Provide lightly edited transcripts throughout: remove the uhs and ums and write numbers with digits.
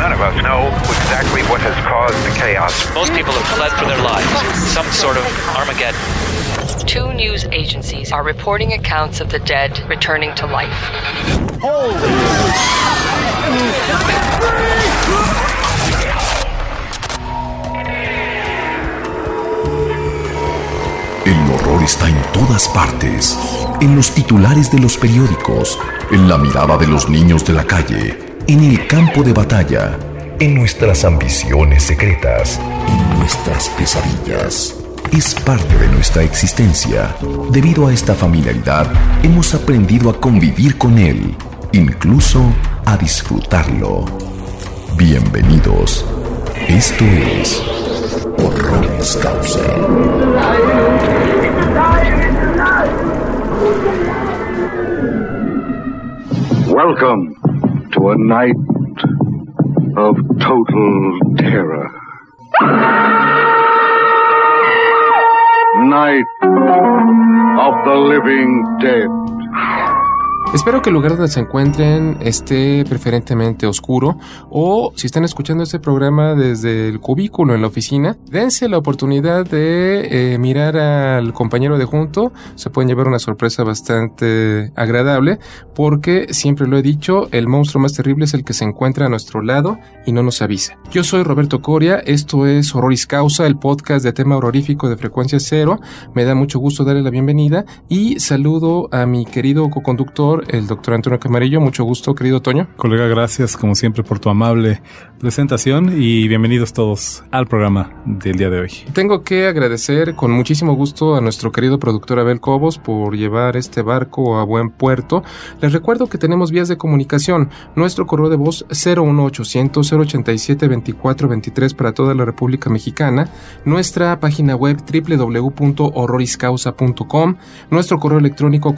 None of us know exactly what has caused the chaos. Most people have fled for their lives. Some sort of Armageddon. 2 news agencies are reporting accounts of the dead returning to life. El horror está en todas partes, en los titulares de los periódicos, en la mirada de los niños de la calle, en el campo de batalla, en nuestras ambiciones secretas, en nuestras pesadillas. Es parte de nuestra existencia. Debido a esta familiaridad, hemos aprendido a convivir con él, incluso a disfrutarlo. Bienvenidos. Esto es Horroris Causa. Welcome to a night of total terror. Night of the Living Dead. Espero que el lugar donde se encuentren esté preferentemente oscuro, o si están escuchando este programa desde el cubículo en la oficina, dense la oportunidad de mirar al compañero de junto. Se pueden llevar una sorpresa bastante agradable, porque siempre lo he dicho, el monstruo más terrible es el que se encuentra a nuestro lado y no nos avisa. Yo soy Roberto Coria, esto es Horroris Causa, el podcast de tema horrorífico de Frecuencia Cero. Me da mucho gusto darle la bienvenida y saludo a mi querido coconductor, el doctor Antonio Camarillo. Mucho gusto, querido Toño. Colega, gracias como siempre por tu amable presentación y bienvenidos todos al programa del día de hoy. Tengo que agradecer con muchísimo gusto a nuestro querido productor Abel Cobos por llevar este barco a buen puerto. Les recuerdo que tenemos vías de comunicación. Nuestro correo de voz 01800-087-2423 para toda la República Mexicana. Nuestra página web www.horroriscausa.com. Nuestro correo electrónico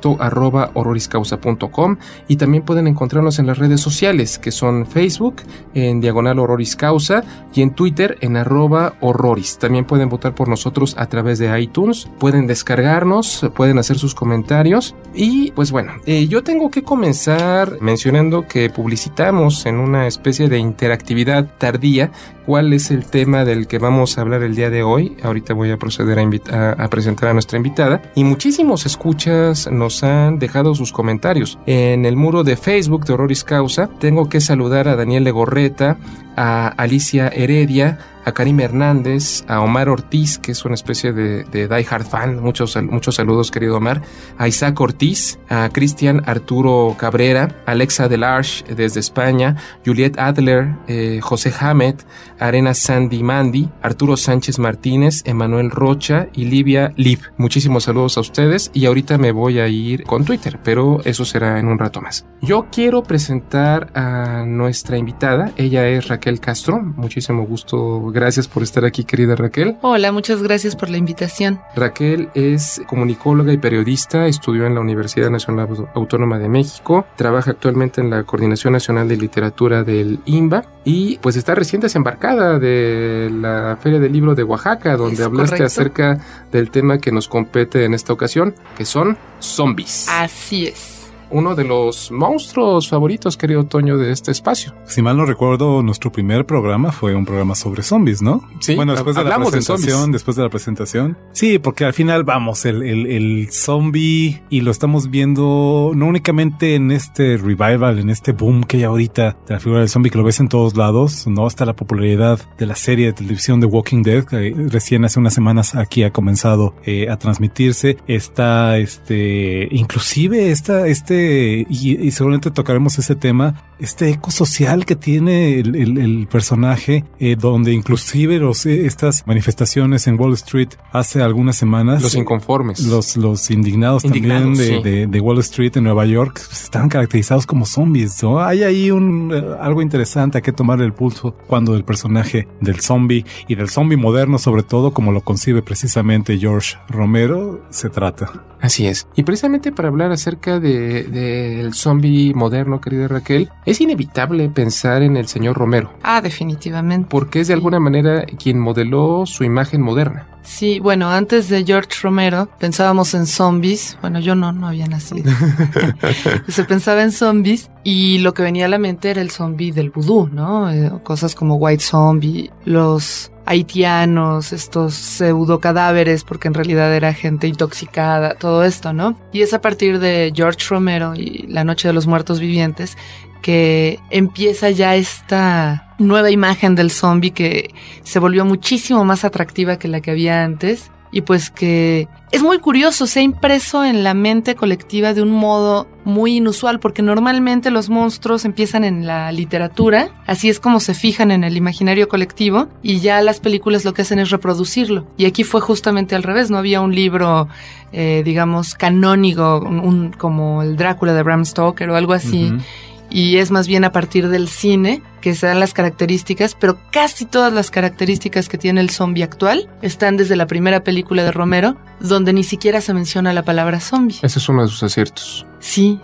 contacto@horroriscausa.com, y también pueden encontrarnos en las redes sociales, que son Facebook en /Horroris Causa y en Twitter en @Horroris. También pueden votar por nosotros a través de iTunes, pueden descargarnos, pueden hacer sus comentarios. Y pues bueno, yo tengo que comenzar mencionando que publicitamos en una especie de interactividad tardía cuál es el tema del que vamos a hablar el día de hoy. Ahorita voy a proceder a presentar a nuestra invitada, y muchísimos escuchas nos han dejado sus comentarios en el muro de Facebook de Horroris Causa. Tengo que saludar a Daniel Legorreta, a Alicia Heredia, a Karim Hernández, a Omar Ortiz, que es una especie de die hard fan. Muchos saludos, querido Omar. A Isaac Ortiz, a Cristian Arturo Cabrera, Alexa Delarge desde España, Juliet Adler, José Hamed, Arena Sandy Mandy, Arturo Sánchez Martínez, Emanuel Rocha y Livia Liv. Muchísimos saludos a ustedes, y ahorita me voy a ir con Twitter, pero eso será en un rato más. Yo quiero presentar a nuestra invitada. Ella es Raquel Castro. Muchísimo gusto. Gracias por estar aquí, querida Raquel. Hola, muchas gracias por la invitación. Raquel es comunicóloga y periodista, estudió en la Universidad Nacional Autónoma de México, trabaja actualmente en la Coordinación Nacional de Literatura del INBA, y pues está recién desembarcada de la Feria del Libro de Oaxaca, donde hablaste acerca del tema que nos compete en esta ocasión, que son zombies. Así es. Uno de los monstruos favoritos, querido Toño, de este espacio. Si mal no recuerdo, nuestro primer programa fue un programa sobre zombies, ¿no? Sí, bueno, después de la presentación. Sí, porque al final, vamos, el zombie, y lo estamos viendo no únicamente en este revival, en este boom que hay ahorita de la figura del zombie, que lo ves en todos lados, ¿no? Hasta la popularidad de la serie de televisión de Walking Dead, que recién hace unas semanas aquí ha comenzado a transmitirse. Está, inclusive y seguramente tocaremos ese tema, este eco social que tiene el personaje, donde inclusive estas manifestaciones en Wall Street hace algunas semanas, los inconformes, los indignados también de Wall Street en Nueva York, estaban caracterizados como zombies, ¿no? Hay ahí algo interesante a que tomar el pulso cuando el personaje del zombie, y del zombie moderno sobre todo, como lo concibe precisamente George Romero, se trata. Así es. Y precisamente para hablar acerca del zombie moderno, querida Raquel, es inevitable pensar en el señor Romero. Ah, definitivamente. Porque es de alguna manera quien modeló su imagen moderna. Sí, bueno, antes de George Romero pensábamos en zombies. Bueno, yo no había nacido. Se pensaba en zombies y lo que venía a la mente era el zombie del vudú, ¿no? Cosas como White Zombie, los haitianos, estos pseudo cadáveres, porque en realidad era gente intoxicada, todo esto, ¿no? Y es a partir de George Romero y La Noche de los Muertos Vivientes que empieza ya esta nueva imagen del zombie que se volvió muchísimo más atractiva que la que había antes y pues que es muy curioso, se ha impreso en la mente colectiva de un modo muy inusual porque normalmente los monstruos empiezan en la literatura, así es como se fijan en el imaginario colectivo y ya las películas lo que hacen es reproducirlo y aquí fue justamente al revés, no había un libro digamos canónico como el Drácula de Bram Stoker o algo así. Uh-huh. Y es más bien a partir del cine que se dan las características, pero casi todas las características que tiene el zombie actual están desde la primera película de Romero, donde ni siquiera se menciona la palabra zombie. Ese es uno de sus aciertos. Sí,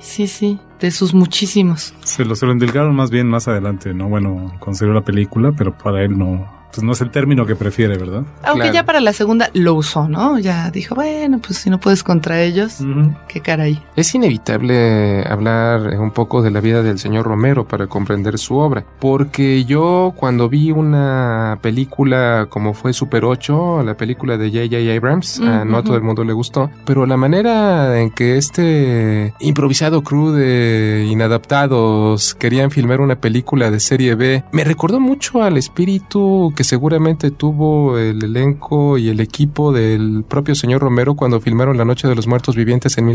de sus muchísimos. Se lo endilgaron más bien más adelante, ¿no? Bueno, consideró la película, pero para él no... Pues no es el término que prefiere, ¿verdad? Aunque claro. Ya para la segunda lo usó, ¿no? Ya dijo, bueno, pues si no puedes contra ellos, qué caray. Es inevitable hablar un poco de la vida del señor Romero para comprender su obra, porque yo cuando vi una película como fue Super 8, la película de J.J. Abrams, no a todo el mundo le gustó, pero la manera en que este improvisado crew de inadaptados querían filmar una película de serie B, me recordó mucho al espíritu que seguramente tuvo el elenco y el equipo del propio señor Romero cuando filmaron La Noche de los Muertos Vivientes en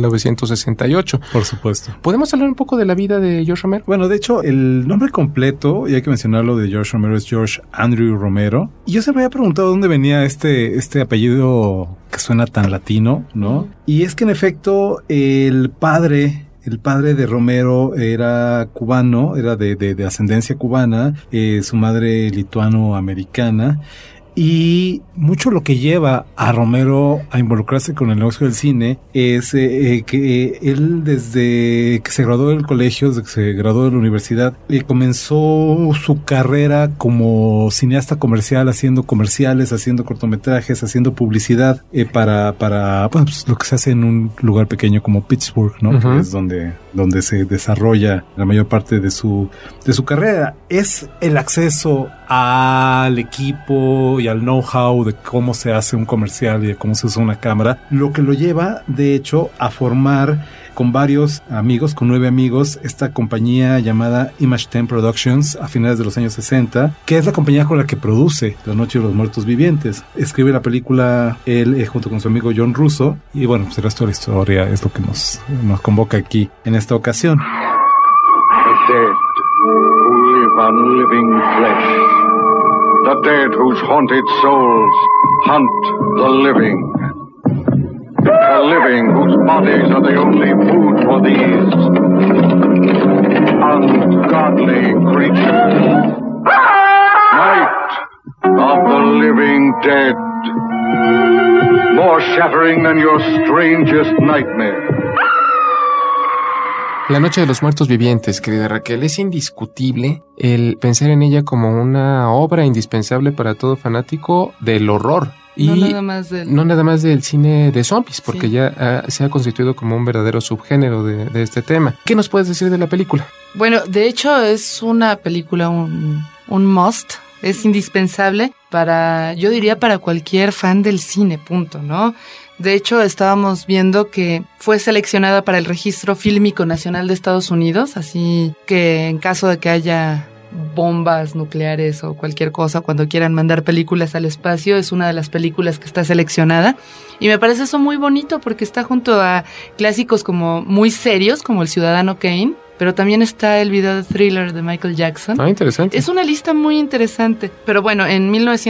1968. Por supuesto. ¿Podemos hablar un poco de la vida de George Romero? Bueno, de hecho, el nombre completo, y hay que mencionarlo, de George Romero es George Andrew Romero. Y yo se me había preguntado dónde venía este apellido que suena tan latino, ¿no? Y es que en efecto, el padre de Romero era cubano, era de ascendencia cubana, su madre lituano-americana, y mucho lo que lleva a Romero a involucrarse con el negocio del cine es que él desde que se graduó del colegio, desde que se graduó de la universidad, comenzó su carrera como cineasta comercial, haciendo comerciales, haciendo cortometrajes, haciendo publicidad para bueno, pues, lo que se hace en un lugar pequeño como Pittsburgh, ¿no? Que es donde se desarrolla la mayor parte de su carrera. Es el acceso al equipo y al know-how de cómo se hace un comercial y de cómo se usa una cámara, lo que lo lleva, de hecho, a formar con varios amigos, con 9 amigos, esta compañía llamada Image 10 Productions a finales de los años 60, que es la compañía con la que produce La Noche de los Muertos Vivientes. Escribe la película él junto con su amigo John Russo, y bueno, pues el resto de la historia es lo que nos convoca aquí en esta ocasión. The dead who live on living flesh. The dead whose haunted souls hunt the living. The living whose bodies are the only food for these ungodly creatures. Night of the living dead. More shattering than your strangest nightmare. La Noche de los Muertos Vivientes, querida Raquel, es indiscutible el pensar en ella como una obra indispensable para todo fanático del horror. Y no nada más del cine de zombies, porque ya se ha constituido como un verdadero subgénero de este tema. ¿Qué nos puedes decir de la película? Bueno, de hecho es una película, un must, es indispensable yo diría para cualquier fan del cine, punto, ¿no? De hecho, estábamos viendo que fue seleccionada para el Registro Fílmico Nacional de Estados Unidos, así que en caso de que haya bombas nucleares o cualquier cosa, cuando quieran mandar películas al espacio, es una de las películas que está seleccionada. Y me parece eso muy bonito porque está junto a clásicos como muy serios, como El Ciudadano Kane, pero también está el video de Thriller de Michael Jackson. Ah, interesante. Es una lista muy interesante. Pero bueno, en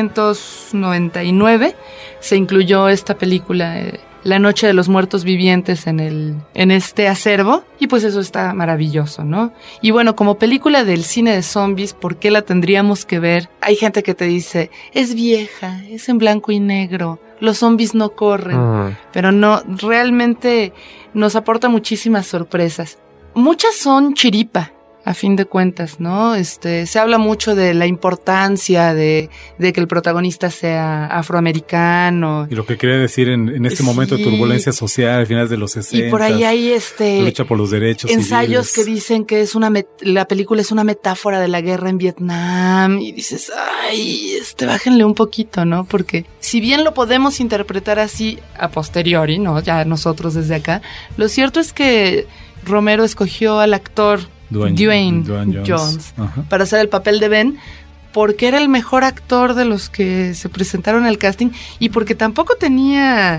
1999 se incluyó esta película, La Noche de los Muertos Vivientes, en este acervo, y pues eso está maravilloso, ¿no? Y bueno, como película del cine de zombies, ¿por qué la tendríamos que ver? Hay gente que te dice, es vieja, es en blanco y negro, los zombies no corren, pero no, realmente nos aporta muchísimas sorpresas. Muchas son chiripa, a fin de cuentas, ¿no? Se habla mucho de la importancia de que el protagonista sea afroamericano. Y lo que quería decir en este momento de turbulencia social, al final de los 60. Y por ahí hay lucha por los derechos ensayos civiles. Que dicen que es la película es una metáfora de la guerra en Vietnam. Y dices, ay, bájenle un poquito, ¿no? Porque si bien lo podemos interpretar así a posteriori, ¿no? Ya nosotros desde acá, lo cierto es que Romero escogió al actor Dwayne Jones para hacer el papel de Ben, porque era el mejor actor de los que se presentaron al casting y porque tampoco tenía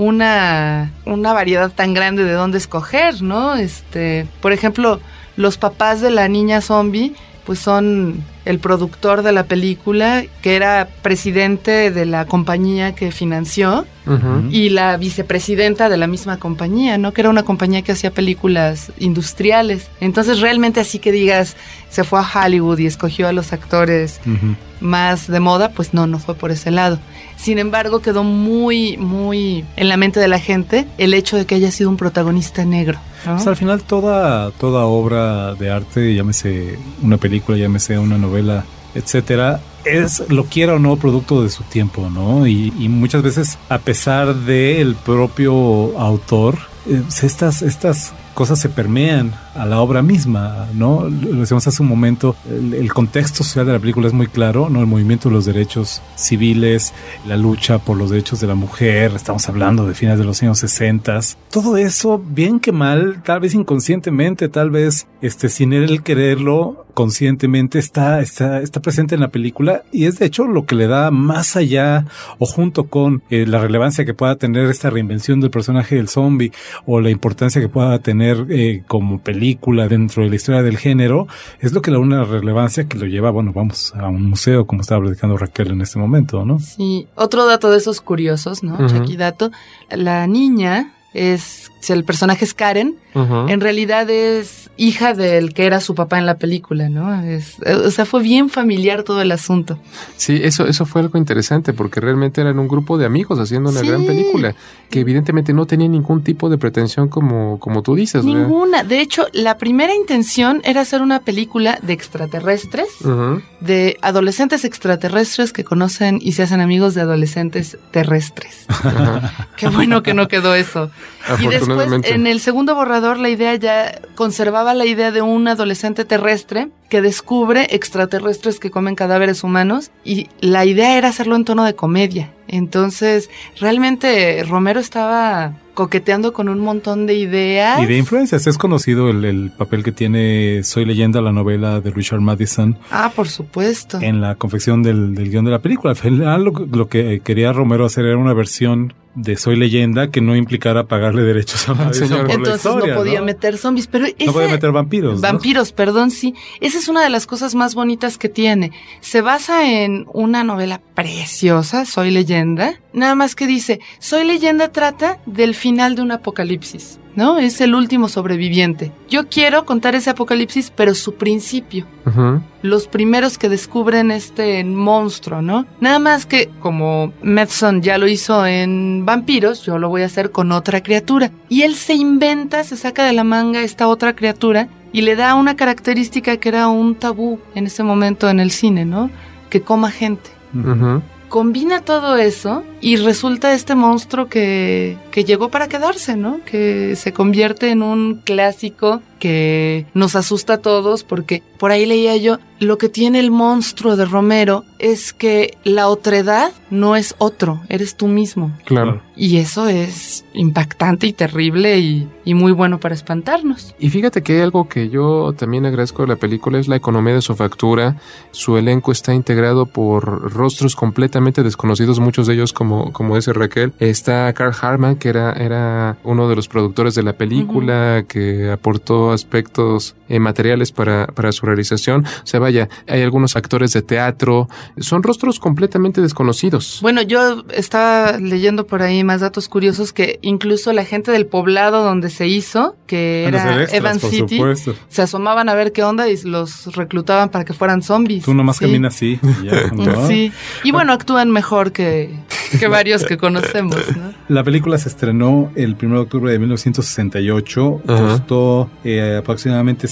una variedad tan grande de dónde escoger, ¿no? Por ejemplo, los papás de la niña zombie pues son el productor de la película, que era presidente de la compañía que financió, y la vicepresidenta de la misma compañía, ¿no? Que era una compañía que hacía películas industriales. Entonces, realmente así que digas, se fue a Hollywood y escogió a los actores más de moda, pues no fue por ese lado. Sin embargo, quedó muy, muy en la mente de la gente el hecho de que haya sido un protagonista negro, ¿no? Pues al final toda obra de arte, llámese una película, llámese una novela, etcétera, es, lo quiera o no, producto de su tiempo, ¿no? Y muchas veces, a pesar del propio autor, estas cosas se permean a la obra misma, ¿no? Lo decíamos hace un momento, el contexto social de la película es muy claro, ¿no? El movimiento de los derechos civiles, la lucha por los derechos de la mujer, estamos hablando de finales de los años 60. Todo eso, bien que mal, tal vez inconscientemente, tal vez sin él quererlo, conscientemente está presente en la película, y es de hecho lo que le da más allá, o junto con la relevancia que pueda tener esta reinvención del personaje del zombie, o la importancia que pueda tener como película dentro de la historia del género, es lo que le da una relevancia que lo lleva, bueno, vamos a un museo, como estaba platicando Raquel en este momento, ¿no? Sí, otro dato de esos curiosos, ¿no? Chaquidato, la niña el personaje es Karen, en realidad es hija del que era su papá en la película, ¿no? O sea, fue bien familiar todo el asunto. Sí, eso fue algo interesante, porque realmente eran un grupo de amigos haciendo una gran película, que evidentemente no tenía ningún tipo de pretensión como tú dices. Ninguna. De hecho, la primera intención era hacer una película de extraterrestres, de adolescentes extraterrestres que conocen y se hacen amigos de adolescentes terrestres. Qué bueno que no quedó eso. Y después, en el segundo borrador, la idea ya conservaba la idea de un adolescente terrestre que descubre extraterrestres que comen cadáveres humanos, y la idea era hacerlo en tono de comedia. Entonces, realmente Romero estaba coqueteando con un montón de ideas. Y de influencias. Es conocido el papel que tiene Soy Leyenda, la novela de Richard Matheson. Ah, por supuesto. En la confección del guión de la película. Al final lo que quería Romero hacer era una versión de Soy Leyenda que no implicara pagarle derechos a Matheson por Entonces la historia, no podía meter zombies, pero no podía meter vampiros. Vampiros, ¿no? Perdón, sí. Esa es una de las cosas más bonitas que tiene. Se basa en una novela preciosa, Soy Leyenda. Nada más que dice, Soy Leyenda trata del final de un apocalipsis, ¿no? Es el último sobreviviente. Yo quiero contar ese apocalipsis, pero su principio. Los primeros que descubren este monstruo, ¿no? Nada más que, como Matheson ya lo hizo en Vampiros, yo lo voy a hacer con otra criatura. Y él se saca de la manga esta otra criatura y le da una característica que era un tabú en ese momento en el cine, ¿no? Que coma gente. Combina todo eso y resulta este monstruo que llegó para quedarse, ¿no? Que se convierte en un clásico que nos asusta a todos, porque por ahí leía yo, lo que tiene el monstruo de Romero es que la otredad no es otro, eres tú mismo. Claro. Y eso es impactante y terrible y muy bueno para espantarnos. Y fíjate que hay algo que yo también agradezco de la película, es la economía de su factura. Su elenco está integrado por rostros completamente desconocidos, muchos de ellos, como dice Raquel. Está Carl Hartman, que era uno de los productores de la película, que aportó aspectos materiales para su realización. O sea, vaya, hay algunos actores de teatro, son rostros completamente desconocidos. Bueno, yo estaba leyendo por ahí más datos curiosos, que incluso la gente del poblado donde se hizo, que era extras, Evan City, se asomaban a ver qué onda y los reclutaban para que fueran zombies. Tú nomás caminas así. Ya, ¿no? Sí. Y bueno, actúan mejor que que varios que conocemos, ¿no? La película se estrenó el 1 de octubre de 1968, costó aproximadamente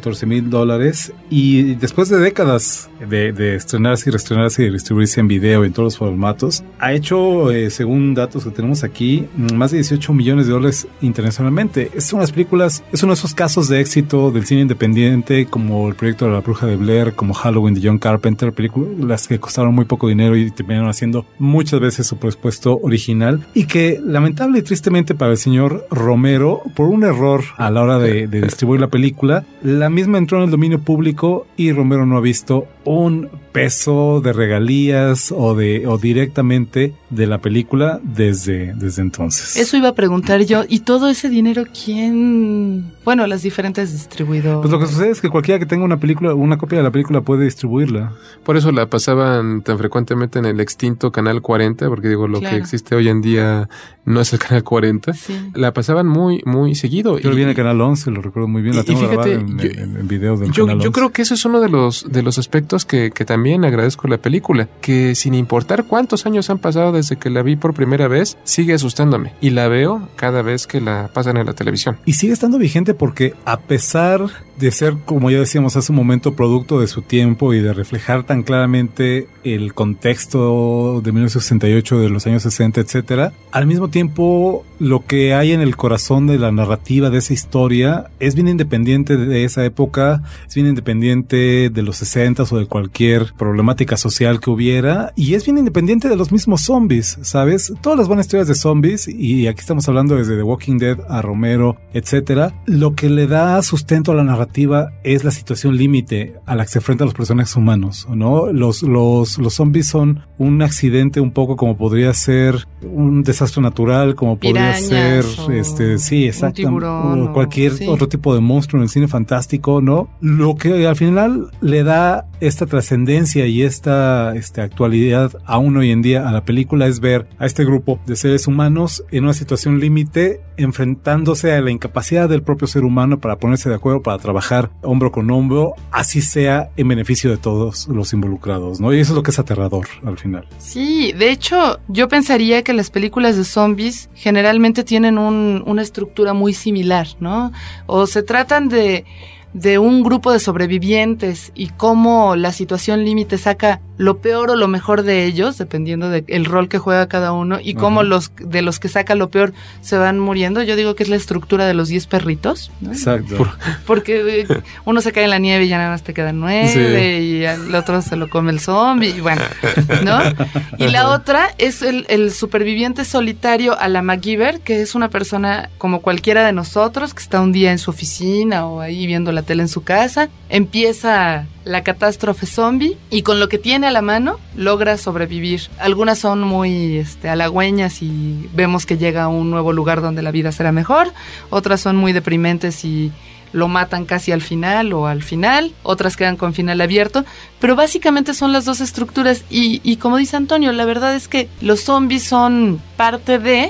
$114,000 y después de décadas de estrenarse y reestrenarse y distribuirse en video en todos los formatos, ha hecho, según datos que tenemos aquí, más de $18 millones internacionalmente. Es uno de esos casos de éxito del cine independiente, como el proyecto de La Bruja de Blair, como Halloween de John Carpenter, películas que costaron muy poco dinero y terminaron haciendo muchas veces su presupuesto original, y que lamentable y tristemente para el señor Romero, por un error a la hora de distribuir la película, la misma entró en el dominio público y Romero no ha visto un peso de regalías o directamente de la película desde entonces. Eso iba a preguntar yo. ¿Y todo ese dinero quién? Bueno, las diferentes distribuidoras. Pues lo que sucede es que cualquiera que tenga una copia de la película puede distribuirla. Por eso la pasaban tan frecuentemente en el extinto Canal 40, porque digo, lo que existe hoy en día no es el Canal 40. Sí. La pasaban muy, muy seguido. Yo viene el Canal 11, lo recuerdo muy bien. La tengo grabada en video del Canal 11. Yo creo que eso es uno de los aspectos que también agradezco la película, que sin importar cuántos años han pasado desde que la vi por primera vez, sigue asustándome. Y la veo cada vez que la pasan en la televisión. Y sigue estando vigente porque a pesar de ser, como ya decíamos hace un momento, producto de su tiempo y de reflejar tan claramente el contexto de 1968, de los años 60, etcétera, al mismo tiempo lo que hay en el corazón de la narrativa de esa historia es bien independiente de esa época, es bien independiente de los 60s o de cualquier problemática social que hubiera, y es bien independiente de los mismos zombies, ¿sabes? Todas las buenas historias de zombies, y aquí estamos hablando desde The Walking Dead a Romero, etcétera, lo que le da sustento a la narrativa es la situación límite a la que se enfrentan los personajes humanos, ¿no? Los zombies son un accidente un poco como podría ser un desastre natural, como podría ser sí, exacto, o cualquier otro tipo de monstruo en el cine fantástico, ¿no? Lo que al final le da esta trascendencia y esta actualidad aún hoy en día a la película es ver a este grupo de seres humanos en una situación límite enfrentándose a la incapacidad del propio ser humano para ponerse de acuerdo, para trabajar hombro con hombro, así sea en beneficio de todos los involucrados, ¿no? Y eso es lo que es aterrador al final. Sí, de hecho, yo pensaría que las películas de zombies generalmente tienen una estructura muy similar, ¿no? O se tratan de un grupo de sobrevivientes y cómo la situación límite saca lo peor o lo mejor de ellos, dependiendo del rol que juega cada uno, y cómo de los que saca lo peor se van muriendo. Yo digo que es la estructura de los 10 perritos, ¿no? Exacto. Porque uno se cae en la nieve y ya nada más te quedan 9, y el otro se lo come el zombie, y bueno, ¿no? Y la otra es el superviviente solitario a la MacGyver, que es una persona como cualquiera de nosotros, que está un día en su oficina o ahí viendo la tele en su casa, empieza la catástrofe zombie y con lo que tiene a la mano logra sobrevivir. Algunas son muy halagüeñas y vemos que llega a un nuevo lugar donde la vida será mejor, otras son muy deprimentes y lo matan casi al final o al final, otras quedan con final abierto, pero básicamente son las dos estructuras y como dice Antonio, la verdad es que los zombies son parte de,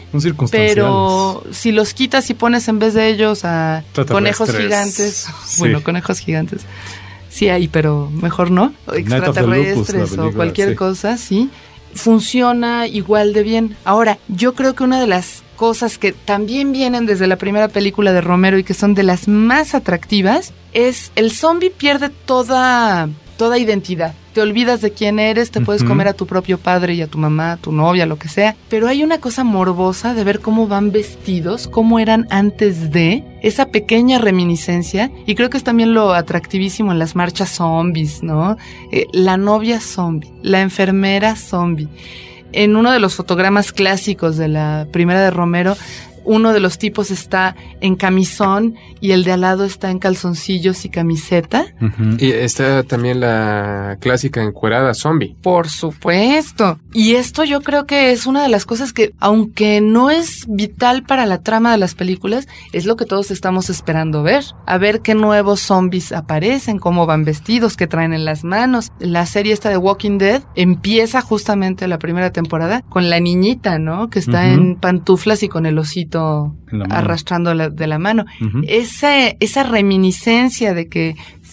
pero si los quitas y pones en vez de ellos a conejos gigantes, conejos gigantes, sí hay, pero mejor no, extraterrestres o cualquier cosa, sí, funciona igual de bien. Ahora, yo creo que una de las cosas que también vienen desde la primera película de Romero y que son de las más atractivas es el zombie pierde toda identidad. Te olvidas de quién eres, te puedes comer a tu propio padre y a tu mamá, a tu novia, lo que sea, pero hay una cosa morbosa de ver cómo van vestidos, cómo eran antes de, esa pequeña reminiscencia, y creo que es también lo atractivísimo en las marchas zombies, ¿no? La novia zombie, la enfermera zombie. En uno de los fotogramas clásicos de la primera de Romero, uno de los tipos está en camisón y el de al lado está en calzoncillos y camiseta. Y está también la clásica encuerada zombie. Por supuesto. Y esto yo creo que es una de las cosas que, aunque no es vital para la trama de las películas, es lo que todos estamos esperando ver. A ver qué nuevos zombies aparecen, cómo van vestidos, qué traen en las manos. La serie esta de Walking Dead empieza justamente la primera temporada con la niñita, ¿no? Que está en pantuflas y con el osito arrastrando de la mano. Esa reminiscencia de que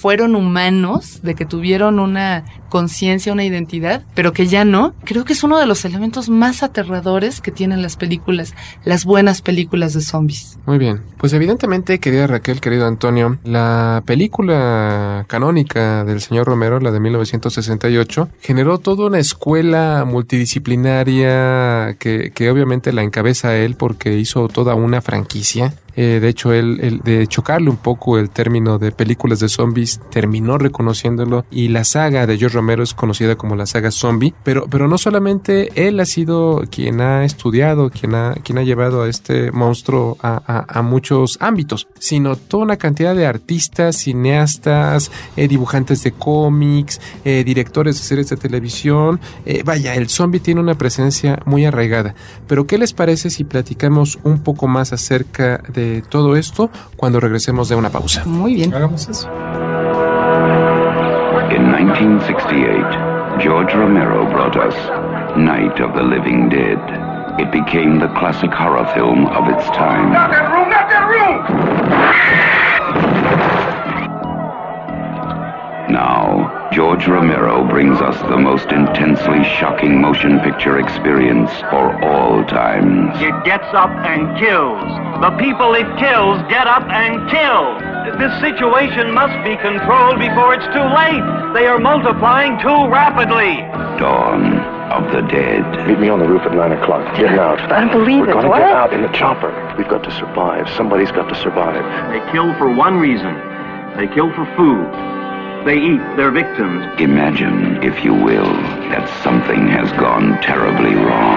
fueron humanos, de que tuvieron una conciencia, una identidad, pero que ya no, creo que es uno de los elementos más aterradores que tienen las películas, las buenas películas de zombies. Muy bien, pues evidentemente, querida Raquel, querido Antonio, la película canónica del señor Romero, la de 1968, generó toda una escuela multidisciplinaria que obviamente la encabeza él porque hizo toda una franquicia. De hecho, él de chocarle un poco el término de películas de zombies, terminó reconociéndolo, y la saga de George Romero es conocida como la saga zombie, pero no solamente él ha sido quien ha estudiado, quien ha llevado a este monstruo a muchos ámbitos, sino toda una cantidad de artistas, cineastas, dibujantes de cómics, directores de series de televisión. Vaya, el zombie tiene una presencia muy arraigada. Pero ¿qué les parece si platicamos un poco más acerca de todo esto cuando regresemos de una pausa? Muy bien. Hagamos eso. In 1968, George Romero brought us Night of the Living Dead. It became the classic horror film of its time. Not that room! Not that room! Now, George Romero brings us the most intensely shocking motion picture experience for all times. It gets up and kills. The people it kills get up and kill. This situation must be controlled before it's too late. They are multiplying too rapidly. Dawn of the Dead. Meet me on the roof at 9 o'clock. Getting out. I don't believe We're it. gonna What? get out in the chopper. We've got to survive. Somebody's got to survive. They kill for one reason. They kill for food. They eat their victims. Imagine, if you will, that something has gone terribly wrong.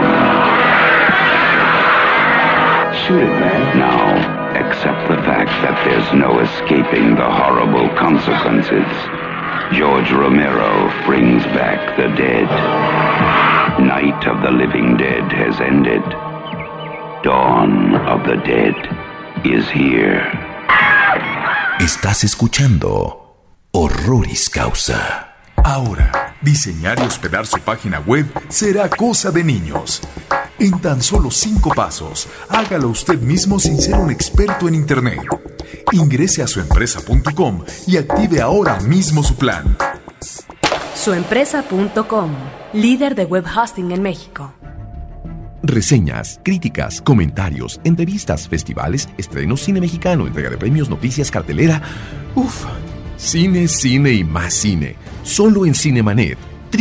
Shoot it, man. Now, accept the fact that there's no escaping the horrible consequences. George Romero brings back the dead. Night of the Living Dead has ended. Dawn of the Dead is here. Estás escuchando Horroris Causa. Ahora, diseñar y hospedar su página web será cosa de niños. En tan solo 5 pasos, hágalo usted mismo sin ser un experto en Internet. Ingrese a suempresa.com y active ahora mismo su plan. Suempresa.com, líder de web hosting en México. Reseñas, críticas, comentarios, entrevistas, festivales, estrenos, cine mexicano, entrega de premios, noticias, cartelera. Cine, cine y más cine. Solo en Cinemanet.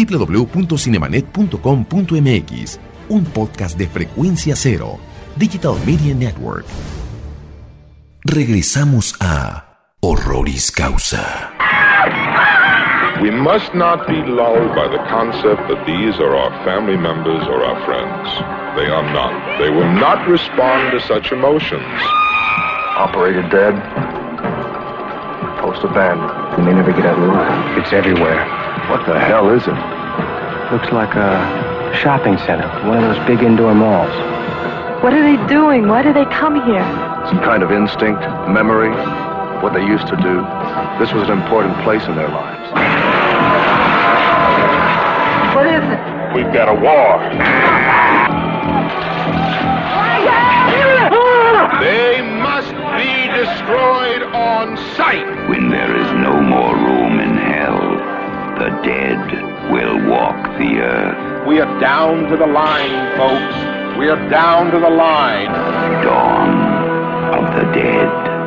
www.cinemanet.com.mx. Un podcast de Frecuencia Cero. Digital Media Network. Regresamos a Horroris Causa. We must not be lulled by the concept that these are our family members or our friends. They are not. They will not respond to such emotions. Operator dead. Post abandoned. We may never get out alive. It's everywhere. What the hell is it? Looks like a shopping center, one of those big indoor malls. What are they doing? Why do they come here? Some kind of instinct, memory, what they used to do. This was an important place in their lives. What is it? We've got a war. They must be destroyed on sight. When there is no more room in hell, the dead will walk the earth. We are down to the line, folks. We are down to the line. Dawn of the Dead.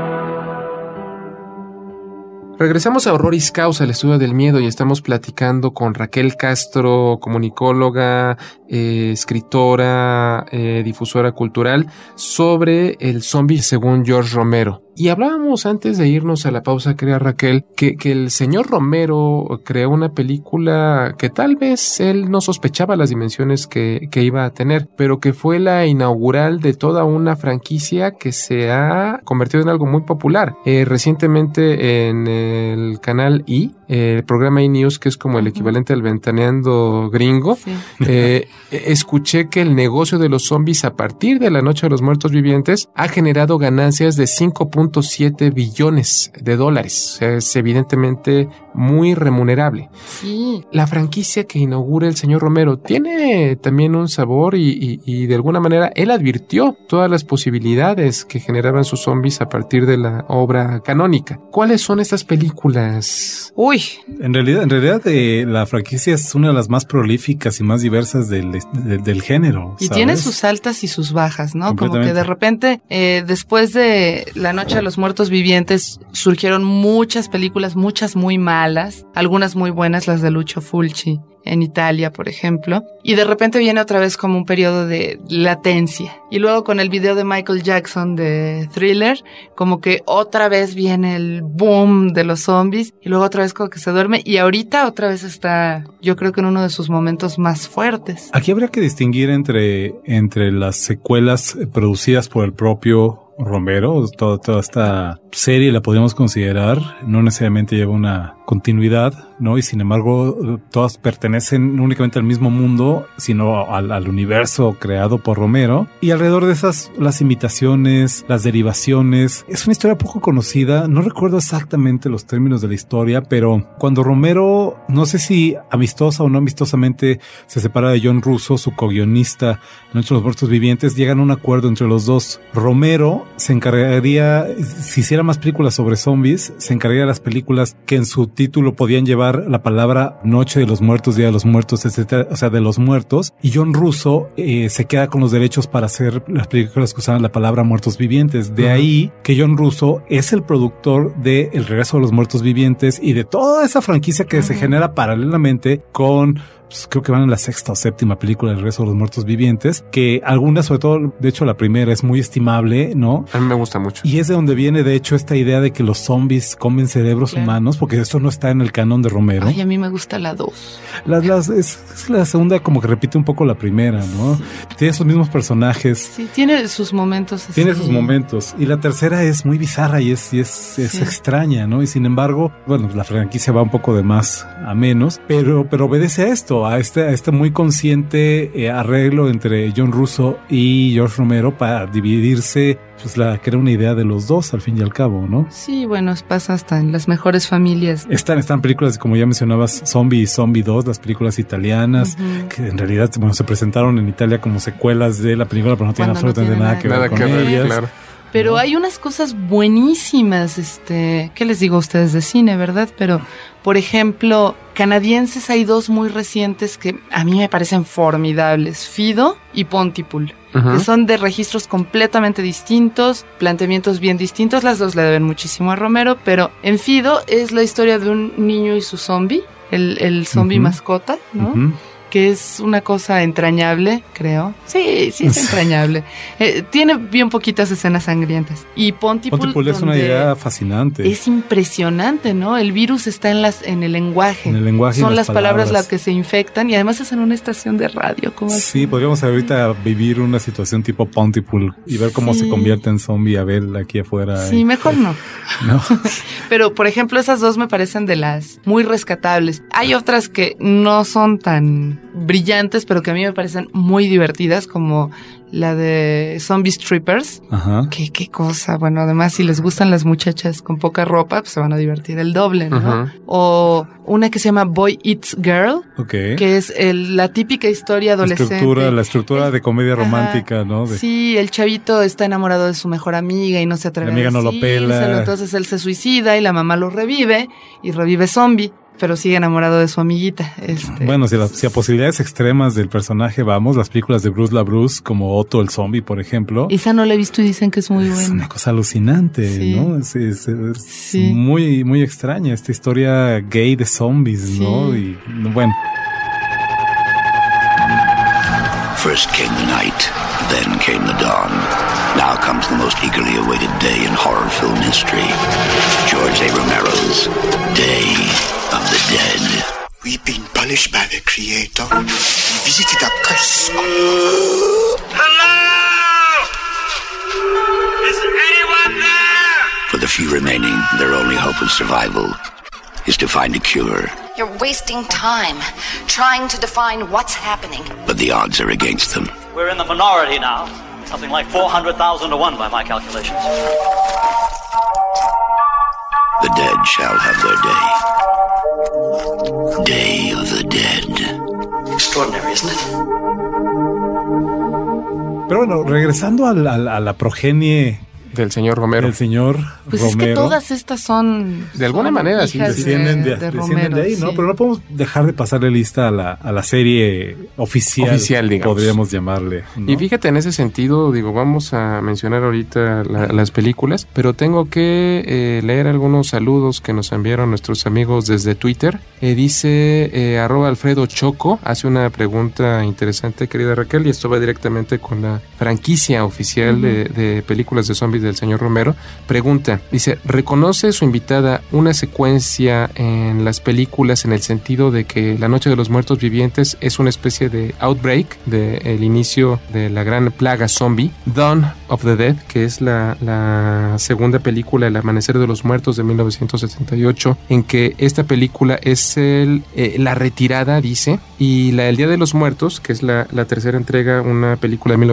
Regresamos a Horroris Causa, el estudio del miedo, y estamos platicando con Raquel Castro, comunicóloga, escritora, difusora cultural, sobre el zombie según George Romero. Y hablábamos antes de irnos a la pausa, querida Raquel, que el señor Romero creó una película que tal vez él no sospechaba las dimensiones que iba a tener, pero que fue la inaugural de toda una franquicia que se ha convertido en algo muy popular. Recientemente en el canal E! El programa E! que es como el equivalente al Ventaneando gringo, sí. Escuché que el negocio de los zombies a partir de La Noche de los Muertos Vivientes ha generado ganancias de $5.5 $1.7 billones. O sea, es evidentemente muy remunerable. Sí. La franquicia que inaugura el señor Romero tiene también un sabor y de alguna manera él advirtió todas las posibilidades que generaban sus zombies a partir de la obra canónica. ¿Cuáles son estas películas? Uy. En realidad, la franquicia es una de las más prolíficas y más diversas del género. Y ¿sabes? tiene sus altas y sus bajas, ¿no? Como que de repente, después de La Noche de los Muertos Vivientes, surgieron muchas películas, muchas muy malas, algunas muy buenas, las de Lucio Fulci en Italia, por ejemplo, y de repente viene otra vez como un periodo de latencia. Y luego con el video de Michael Jackson de Thriller, como que otra vez viene el boom de los zombies, y luego otra vez como que se duerme, y ahorita otra vez está, yo creo que en uno de sus momentos más fuertes. Aquí habría que distinguir entre las secuelas producidas por el propio Romero. Toda esta serie la podríamos considerar, no necesariamente lleva una continuidad, ¿no? Y sin embargo, todas pertenecen no únicamente al mismo mundo, sino al universo creado por Romero. Y alrededor de esas, las imitaciones, las derivaciones. Es una historia poco conocida, no recuerdo exactamente los términos de la historia, pero cuando Romero, no sé si amistosa o no amistosamente, se separa de John Russo, su co-guionista en Noche de los Muertos Vivientes, llegan a un acuerdo entre los dos. Romero se encargaría, si hiciera más películas sobre zombies, se encargaría de las películas que en su título podían llevar la palabra Noche de los Muertos, Día de los Muertos, etcétera, o sea, de los muertos. Y John Russo se queda con los derechos para hacer las películas que usaban la palabra Muertos Vivientes. De ahí que John Russo es el productor de El Regreso de los Muertos Vivientes y de toda esa franquicia que se genera paralelamente con... Pues creo que van en la sexta o séptima película del Regreso de los Muertos Vivientes, que algunas, sobre todo, de hecho la primera es muy estimable, ¿no? A mí me gusta mucho. Y es de donde viene, de hecho, esta idea de que los zombies comen cerebros humanos, porque esto no está en el canon de Romero. Ay, a mí me gusta la 2. Es la segunda como que repite un poco la primera, ¿no? Tiene sus mismos personajes. Sí, tiene sus momentos así. Tiene sus momentos. Y la tercera es muy bizarra y es extraña, ¿no? Y sin embargo, bueno, la franquicia va un poco de más a menos, pero obedece a esto, a este muy consciente arreglo entre John Russo y George Romero para dividirse, pues que era una idea de los dos al fin y al cabo, ¿no? Sí, bueno, pasa hasta en las mejores familias. Están películas, como ya mencionabas, Zombie y Zombie 2, las películas italianas, que en realidad, bueno, se presentaron en Italia como secuelas de la película, pero no tienen absolutamente nada que ver con ellas. Claro. Pero hay unas cosas buenísimas, ¿qué les digo a ustedes de cine, verdad? Pero, por ejemplo, canadienses hay dos muy recientes que a mí me parecen formidables, Fido y Pontypool, que son de registros completamente distintos, planteamientos bien distintos, las dos le deben muchísimo a Romero, pero en Fido es la historia de un niño y su zombie, el zombie mascota, ¿no? Que es una cosa entrañable, creo. Sí, es entrañable. Tiene bien poquitas escenas sangrientas. Y Pontypool es una idea fascinante. Es impresionante, ¿no? El virus está en el lenguaje. En el lenguaje. Son las palabras las que se infectan y además es en una estación de radio. ¿Cómo así? Sí, podríamos ahorita vivir una situación tipo Pontypool y ver cómo se convierte en zombie Abel aquí afuera. Sí, mejor no. Pero, por ejemplo, esas dos me parecen de las muy rescatables. Hay otras que no son tan brillantes, pero que a mí me parecen muy divertidas, como la de Zombie Strippers. Ajá. Qué cosa. Bueno, además, si les gustan las muchachas con poca ropa, pues se van a divertir el doble, ¿no? Ajá. O una que se llama Boy Eats Girl, que es la típica historia adolescente. La estructura de comedia romántica, ¿no? Sí, el chavito está enamorado de su mejor amiga y no se atreve a decírselo. La amiga no lo pela. Entonces él se suicida y la mamá lo revive y revive zombie, pero sigue enamorado de su amiguita. Bueno, si a posibilidades extremas del personaje vamos, las películas de Bruce LaBruce, como Otto el zombie, por ejemplo. Esa no la he visto y dicen que es muy buena. Es una cosa alucinante, ¿no? Es muy, muy extraña esta historia gay de zombies, ¿no? Y bueno. First came the night, then came the dawn. Now comes the most eagerly awaited day in horror film history. George A. Romero's Day of the Dead. We've been punished by the Creator. We visited a curse. Hello! Is anyone there? For the few remaining, their only hope of survival is to find a cure. You're wasting time trying to define what's happening. But the odds are against them. We're in the minority now. Something like 400,000 to 1 by my calculations. The dead shall have their day. Day of the Dead. Extraordinary, isn't it? Pero bueno, regresando a la progenie del señor Romero. Del señor pues Romero. Es que todas estas son... De alguna manera, sí. Descienden de ahí, ¿no? Sí. Pero no podemos dejar de pasarle lista a la serie oficial, digamos. Podríamos llamarle, ¿no? Y fíjate, en ese sentido, digo, vamos a mencionar ahorita las películas, pero tengo que leer algunos saludos que nos enviaron nuestros amigos desde Twitter. Dice @Alfredo Choco, hace una pregunta interesante, querida Raquel, y esto va directamente con la franquicia oficial de películas de zombies del señor Romero. Pregunta, dice, ¿reconoce su invitada una secuencia en las películas en el sentido de que La Noche de los Muertos Vivientes es una especie de outbreak del inicio de la gran plaga zombie? Dawn of the Dead, que es la segunda película, El Amanecer de los Muertos de 1978, en que esta película es la retirada, dice, y la El Día de los Muertos, que es la tercera entrega, una película de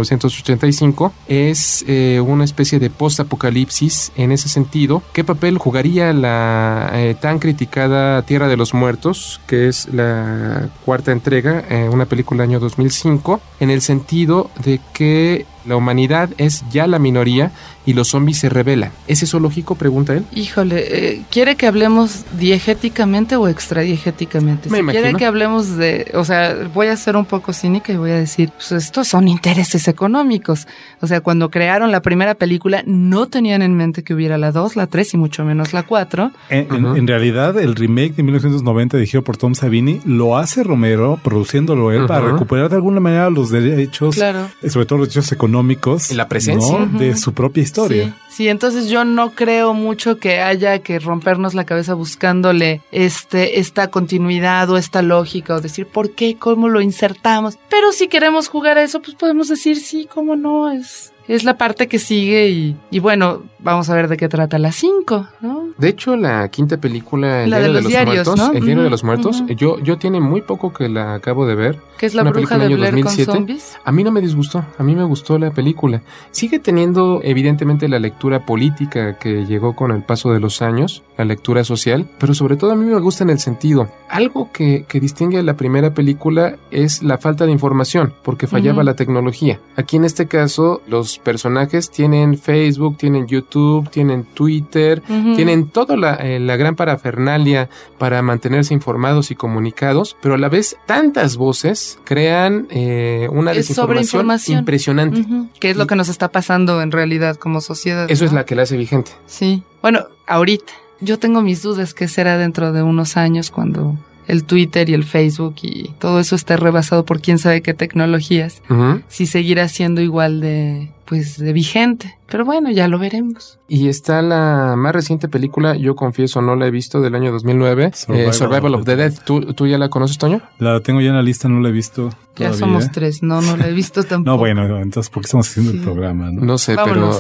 1985, es una especie de post-apocalipsis. En ese sentido, ¿qué papel jugaría la tan criticada Tierra de los Muertos, que es la cuarta entrega, una película del año 2005, en el sentido de que la humanidad es ya la minoría y los zombies se rebelan? ¿Es eso lógico?, pregunta él. Híjole, ¿quiere que hablemos diegéticamente o extradiegéticamente? Si quiere que hablemos de... O sea, voy a ser un poco cínica y voy a decir, pues estos son intereses económicos. O sea, cuando crearon la primera película no tenían en mente que hubiera la 2, la 3 y mucho menos la 4. En realidad, el remake de 1990 dirigido por Tom Savini lo hace Romero, produciéndolo él, para recuperar de alguna manera los derechos, sobre todo los derechos económicos, y la presencia, ¿no? de su propia historia. Sí, entonces yo no creo mucho que haya que rompernos la cabeza buscándole esta continuidad o esta lógica, o decir por qué, cómo lo insertamos. Pero si queremos jugar a eso, pues podemos decir sí, cómo no, es la parte que sigue y bueno, vamos a ver de qué trata la 5, ¿no? De hecho, la quinta película, El la Diario de los diarios, Muertos, ¿no? El Diario de los Muertos, yo tiene muy poco que la acabo de ver. ¿Qué es La Bruja de Blair con zombies? A mí no me disgustó, a mí me gustó la película. Sigue teniendo evidentemente la lectura política que llegó con el paso de los años, la lectura social, pero sobre todo a mí me gusta en el sentido. Algo que distingue a la primera película es la falta de información, porque fallaba la tecnología. Aquí en este caso, los personajes tienen Facebook, tienen YouTube, tienen Twitter, tienen toda la gran parafernalia para mantenerse informados y comunicados, pero a la vez tantas voces crean una desinformación impresionante. Que es lo que nos está pasando en realidad como sociedad. Eso es la que la hace vigente. Sí. Bueno, ahorita yo tengo mis dudas qué será dentro de unos años cuando el Twitter y el Facebook y todo eso esté rebasado por quién sabe qué tecnologías. Si seguirá siendo igual de vigente. Pero bueno, ya lo veremos. Y está la más reciente película, yo confieso no la he visto, del año 2009, Survival of the Dead. ¿Tú ya la conoces, Toño? La tengo ya en la lista, no la he visto ya todavía. Somos 3, no la he visto tampoco. No, bueno, entonces, ¿por qué estamos haciendo el programa? No sé,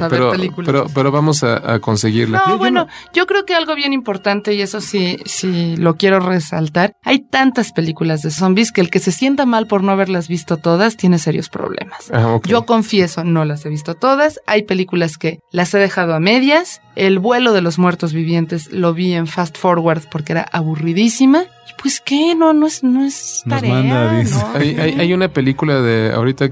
pero vamos a conseguirla. No, yo creo que algo bien importante, y eso sí lo quiero resaltar, hay tantas películas de zombies que el que se sienta mal por no haberlas visto todas tiene serios problemas. Yo confieso, no las he visto todas. Hay películas que las he dejado a medias. El vuelo de los muertos vivientes lo vi en fast forward porque era aburridísima. Pues qué, no es tarea. ¿No? Hay una película de ahorita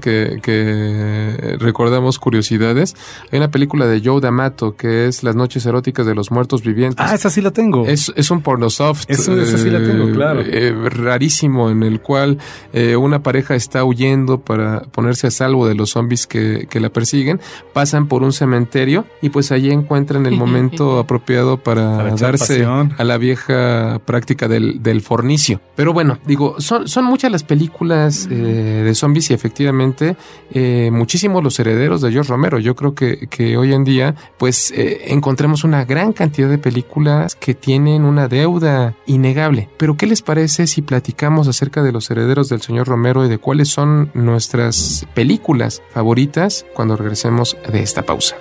que recordamos curiosidades. Hay una película de Joe D'Amato que es Las Noches Eróticas de los Muertos Vivientes. Esa sí la tengo. Es un pornosoft. Esa sí la tengo, claro. Rarísimo, en el cual una pareja está huyendo para ponerse a salvo de los zombies que la persiguen. Pasan por un cementerio y pues allí encuentran el momento apropiado para darse a la vieja práctica del fornicio. Pero bueno, digo, son muchas las películas de zombies y efectivamente muchísimos los herederos de George Romero. Yo creo que hoy en día pues encontremos una gran cantidad de películas que tienen una deuda innegable. Pero ¿qué les parece si platicamos acerca de los herederos del señor Romero y de cuáles son nuestras películas favoritas cuando regresemos de esta pausa?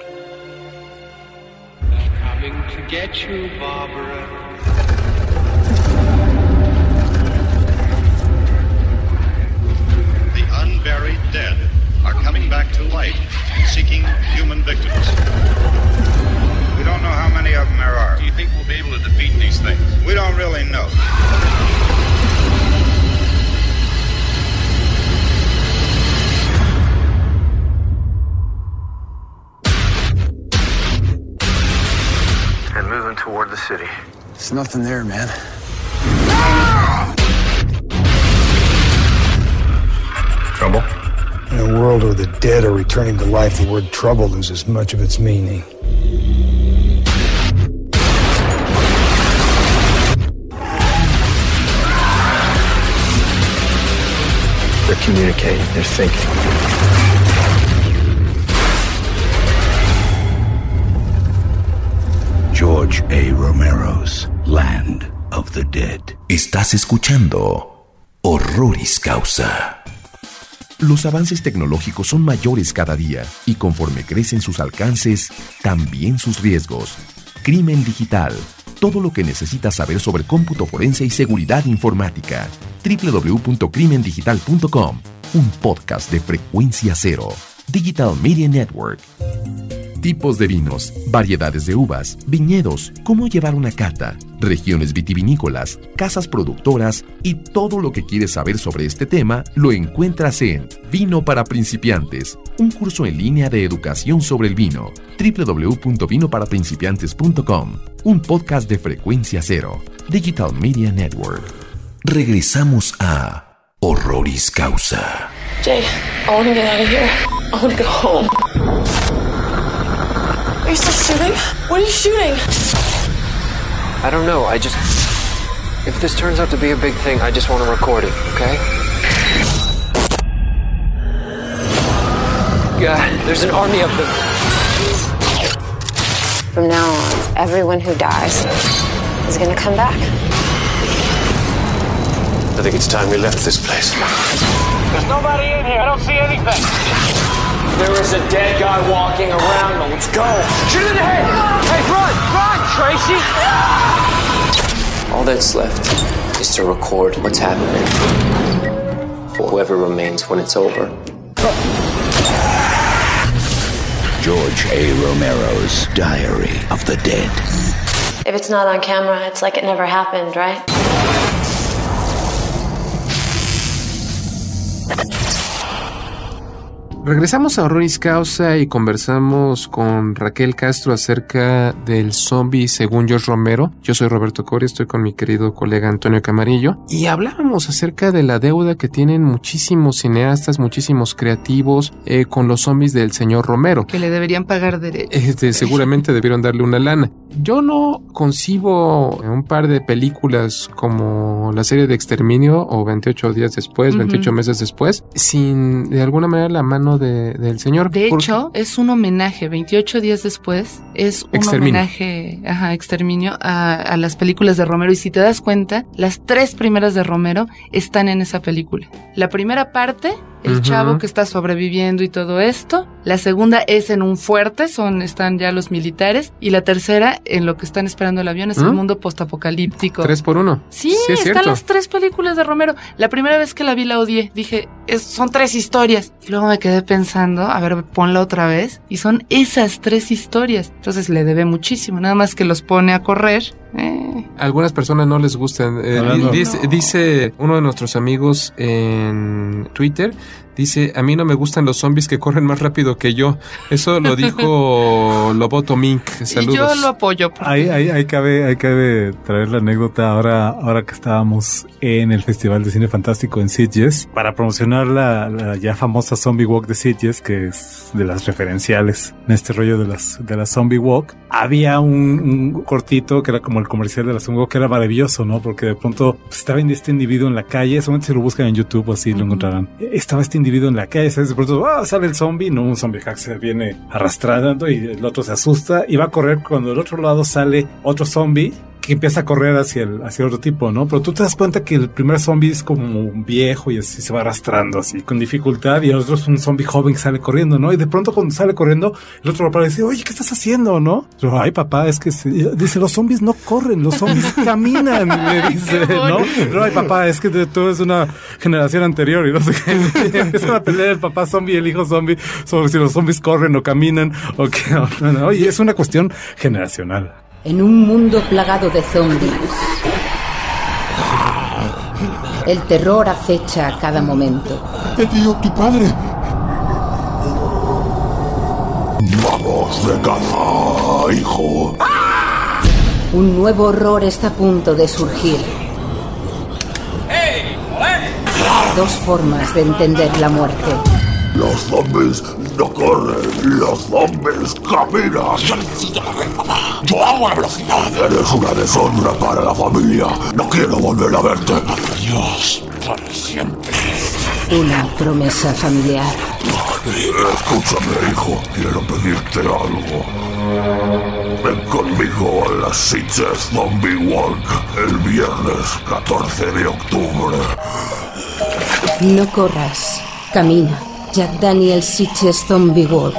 Get you, Barbara. The unburied dead are coming back to life. See There's nothing there, man. Trouble? In a world where the dead are returning to life, the word trouble loses much of its meaning. They're communicating, they're thinking. George A. Romero's Land of the Dead. Estás escuchando Horroris Causa. Los avances tecnológicos son mayores cada día y conforme crecen sus alcances, también sus riesgos. Crimen digital. Todo lo que necesitas saber sobre cómputo forense y seguridad informática. www.crimendigital.com. Un podcast de Frecuencia Cero. Digital Media Network. Tipos de vinos, variedades de uvas, viñedos, cómo llevar una cata, regiones vitivinícolas, casas productoras y todo lo que quieres saber sobre este tema lo encuentras en Vino para Principiantes, un curso en línea de educación sobre el vino. www.vinoparaprincipiantes.com. Un podcast de Frecuencia Cero. Digital Media Network. Regresamos a Horroris Causa. Jay, I want to get out of here. I want to go home. Are you still shooting? What are you shooting? I don't know, if this turns out to be a big thing, I just want to record it, okay? God, there's an army of them. From now on, everyone who dies is gonna come back. I think it's time we left this place. There's nobody in here. I don't see anything. There is a dead guy walking around. Let's go. Shoot in the head. Hey, run, Tracy. All that's left is to record what's happening for whoever remains when it's over. George A. Romero's Diary of the Dead. If it's not on camera, it's like it never happened, right? Regresamos a Horroris Causa y conversamos con Raquel Castro acerca del zombie según George Romero. Yo soy Roberto Coria, estoy con mi querido colega Antonio Camarillo y hablábamos acerca de la deuda que tienen muchísimos cineastas, muchísimos creativos con los zombies del señor Romero. Que le deberían pagar derechos. Seguramente debieron darle una lana. Yo no concibo un par de películas como la serie de Exterminio o 28 días después, 28 meses después, sin de alguna manera la mano del señor. De hecho, es un homenaje. 28 días después es un homenaje, Exterminio, a las películas de Romero. Y si te das cuenta, las 3 primeras de Romero están en esa película. La primera parte, el chavo que está sobreviviendo y todo esto. La segunda es en un fuerte, están ya los militares. Y la tercera, en lo que están esperando el avión, es el mundo postapocalíptico. 3x1. Sí, están las 3 películas de Romero. La primera vez que la vi la odié. Dije, son 3 historias. Y luego me quedé pensando, a ver, ponla otra vez. Y son esas 3 historias. Entonces le debe muchísimo. Nada más que los pone a correr. Algunas personas no les gustan. Dice uno de nuestros amigos en Twitter, dice, a mí no me gustan los zombies que corren más rápido que yo. Eso lo dijo Loboto Mink. Saludos. Y yo lo apoyo. Ahí cabe traer la anécdota ahora que estábamos en el Festival de Cine Fantástico en Sitges para promocionar la ya famosa Zombie Walk de Sitges, que es de las referenciales en este rollo de las Zombie Walk. Había un cortito que era como el comercial de la Zombie Walk, que era maravilloso, ¿no? Porque de pronto estaba este individuo en la calle, solamente si lo buscan en YouTube o así lo encontrarán. Estaba este individuo en la calle, ¿sabes? De pronto sale el zombie, no, un zombie hack se viene arrastrando y el otro se asusta y va a correr cuando del otro lado sale otro zombie que empieza a correr hacia otro tipo, ¿no? Pero tú te das cuenta que el primer zombie es como viejo y así se va arrastrando así con dificultad y el otro es un zombie joven que sale corriendo, ¿no? Y de pronto cuando sale corriendo el otro papá le dice, oye, ¿qué estás haciendo, no? Pero, ay, papá, es que dice, los zombies no corren, los zombies caminan, le dice, ¿no? Pero, ay, papá, es que tú es una generación anterior y no sé qué. Empieza a pelear el papá zombie y el hijo zombie sobre si los zombies corren o caminan o qué. No. Oye, es una cuestión generacional. En un mundo plagado de zombies, el terror acecha a cada momento. ¡Te dio tu padre! ¡Vamos de caza, hijo! Un nuevo horror está a punto de surgir. Dos formas de entender la muerte. Los zombies no corren, los zombies caminan. Yo necesito correr, papá. Yo amo la velocidad. Eres una deshonra para la familia. No quiero volver a verte. Adiós, para siempre. Una promesa familiar. Escúchame, hijo. Quiero pedirte algo. Ven conmigo a las Sitges Zombie Walk el viernes 14 de octubre. No corras. Camina. Jack Daniel Sitges Zombie Walk.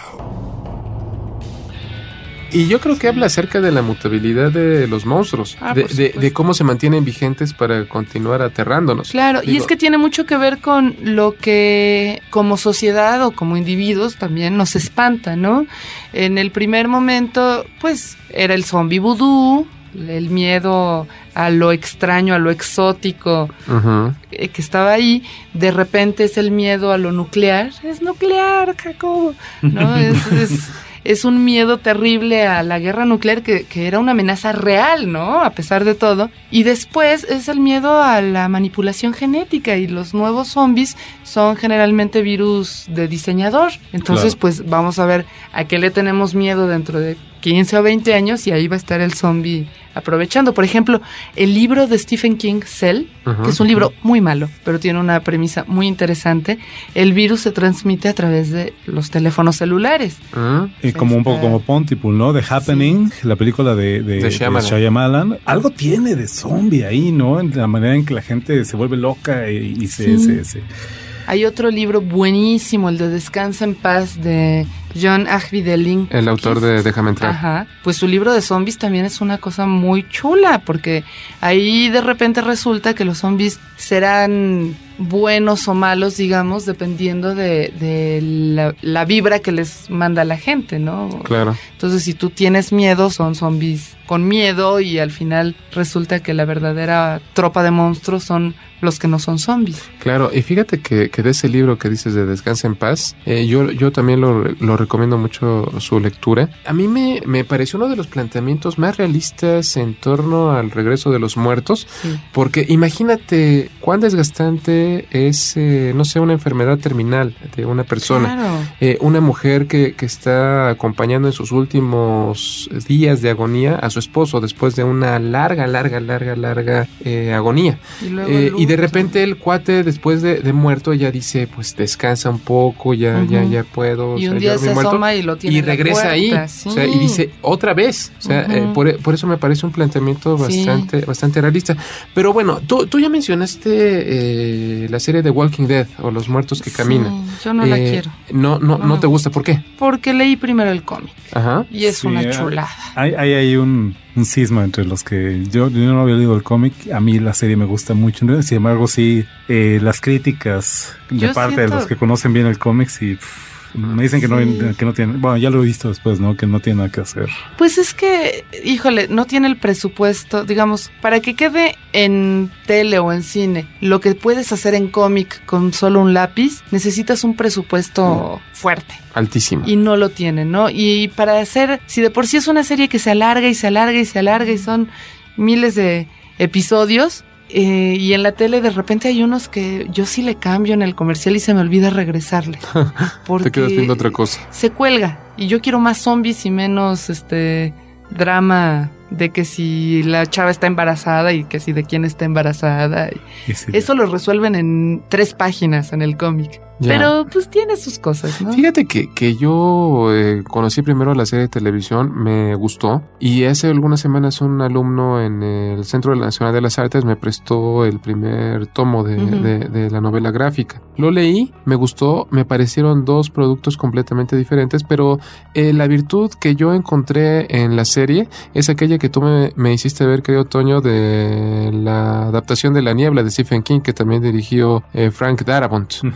Y yo creo que habla acerca de la mutabilidad de los monstruos, de cómo se mantienen vigentes para continuar aterrándonos. Claro, y es que tiene mucho que ver con lo que como sociedad o como individuos también nos espanta, ¿no? En el primer momento, pues, era el zombie vudú, el miedo a lo extraño, a lo exótico que estaba ahí. De repente es el miedo a lo nuclear. Es nuclear, Jacobo, ¿no? Es un miedo terrible a la guerra nuclear que era una amenaza real, ¿no? A pesar de todo. Y después es el miedo a la manipulación genética, y los nuevos zombies son generalmente virus de diseñador. Entonces, claro, pues vamos a ver a qué le tenemos miedo dentro de 15 o 20 años, y ahí va a estar el zombie aprovechando. Por ejemplo, el libro de Stephen King, Cell, que es un libro muy malo, pero tiene una premisa muy interesante. El virus se transmite a través de los teléfonos celulares. Y como un poco como Pontypool, ¿no? The Happening, la película de Shyamalan. Algo tiene de zombie ahí, ¿no? En la manera en que la gente se vuelve loca y se... Hay otro libro buenísimo, el de Descansa en Paz, de John Ajvide, el autor de Déjame entrar. Ajá. Pues su libro de zombies también es una cosa muy chula, porque ahí de repente resulta que los zombies serán buenos o malos, digamos, dependiendo de la vibra que les manda la gente, ¿no? Claro. Entonces, si tú tienes miedo, son zombies con miedo, y al final resulta que la verdadera tropa de monstruos son los que no son zombies. Claro, y fíjate que de ese libro que dices de Descansa en Paz, yo también lo recomiendo mucho su lectura. A mí me pareció uno de los planteamientos más realistas en torno al regreso de los muertos, porque imagínate cuán desgastante es, no sé, una enfermedad terminal de una persona. Claro. Una mujer que está acompañando en sus últimos días de agonía a su esposo después de una larga agonía. Y de repente el cuate, después de muerto, ya dice, pues descansa un poco, ya puedo. Y un día se asoma y lo tiene y regresa ahí, sí. O sea, y dice otra vez. O sea, por eso me parece un planteamiento bastante realista. Pero bueno, tú ya mencionaste la serie de Walking Dead, o Los Muertos que Caminan. Yo no la quiero. No te gusta, ¿por qué? Porque leí primero el cómic. Ajá. Y es una chulada. Hay un cisma entre los que yo no había leído el cómic. A mí la serie me gusta mucho, ¿no? Sin embargo, sí, las críticas de parte de los que conocen bien el cómic, sí, me dicen que no tienen, bueno, ya lo he visto después, ¿no? Que no tiene nada que hacer. Pues es que, híjole, no tiene el presupuesto, digamos, para que quede en tele o en cine lo que puedes hacer en cómic con solo un lápiz, necesitas un presupuesto fuerte. Altísimo. Y no lo tienen, ¿no? Y para hacer, si de por sí es una serie que se alarga y se alarga y se alarga y son miles de episodios, y en la tele de repente hay unos que yo sí le cambio en el comercial y se me olvida regresarle. Porque te quedas viendo otra cosa. Se cuelga. Y yo quiero más zombies y menos drama de que si la chava está embarazada y que si de quién está embarazada. Eso lo resuelven en 3 páginas en el cómic. Ya. Pero pues tiene sus cosas, ¿no? Fíjate que yo conocí primero la serie de televisión, me gustó, y hace algunas semanas un alumno en el Centro Nacional de las Artes me prestó el primer tomo de la novela gráfica. Lo leí, me gustó, me parecieron 2 productos completamente diferentes, pero la virtud que yo encontré en la serie es aquella que tú me hiciste ver, querido Toño, de la adaptación de La Niebla de Stephen King, que también dirigió Frank Darabont.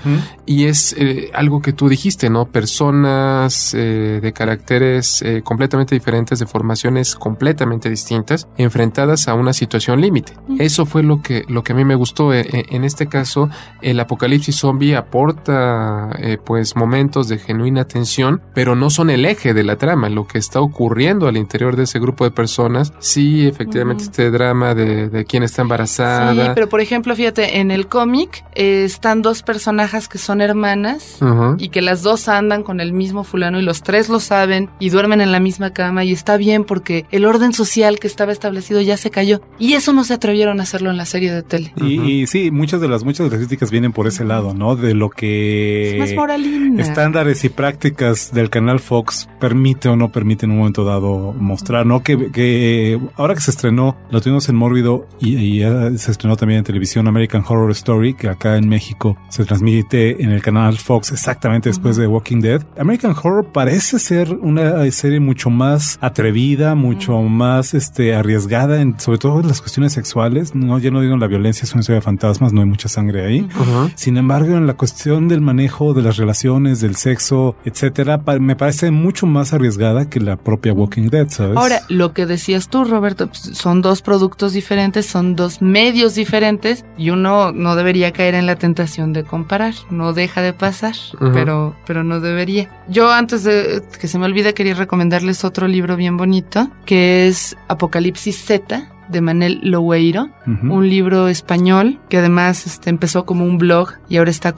y es algo que tú dijiste, ¿no? Personas de caracteres completamente diferentes, de formaciones completamente distintas, enfrentadas a una situación límite. Eso fue lo que a mí me gustó. En este caso, el apocalipsis zombie aporta pues momentos de genuina tensión, pero no son el eje de la trama. Lo que está ocurriendo al interior de ese grupo de personas, sí, efectivamente, este drama de quién está embarazada. Sí, pero por ejemplo, fíjate, en el cómic están dos personajes que son hermanas y que las dos andan con el mismo fulano y los tres lo saben y duermen en la misma cama, y está bien porque el orden social que estaba establecido ya se cayó, y eso no se atrevieron a hacerlo en la serie de tele. Y sí, muchas de las críticas vienen por ese lado, ¿no? De lo que es más moralina. Estándares y prácticas del canal Fox permite o no permite en un momento dado mostrar, ¿no? Que ahora que se estrenó, lo tuvimos en Mórbido y ya se estrenó también en televisión, American Horror Story, que acá en México se transmite en el canal Fox exactamente después de Walking Dead. American Horror parece ser una serie mucho más atrevida, mucho más arriesgada, sobre todo en las cuestiones sexuales. No, ya no digo en la violencia, es una historia de fantasmas, no hay mucha sangre ahí. Sin embargo, en la cuestión del manejo de las relaciones, del sexo, etcétera, me parece mucho más arriesgada que la propia Walking Dead, ¿sabes? Ahora, lo que decías tú, Roberto, son dos productos diferentes, son dos medios diferentes, y uno no debería caer en la tentación de comparar. No deja de pasar, pero no debería. Yo, antes de que se me olvide, quería recomendarles otro libro bien bonito, que es Apocalipsis Z, de Manel Loueiro, un libro español que además empezó como un blog y ahora está